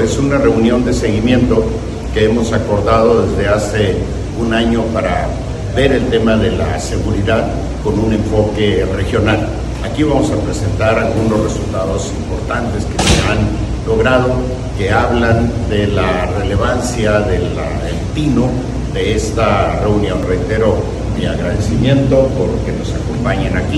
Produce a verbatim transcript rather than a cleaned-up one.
es una reunión de seguimiento que hemos acordado desde hace un año para ver el tema de la seguridad con un enfoque regional. Aquí vamos a presentar algunos resultados importantes que se han logrado, que hablan de la relevancia del tino de esta reunión. Reitero mi agradecimiento por que nos acompañen aquí.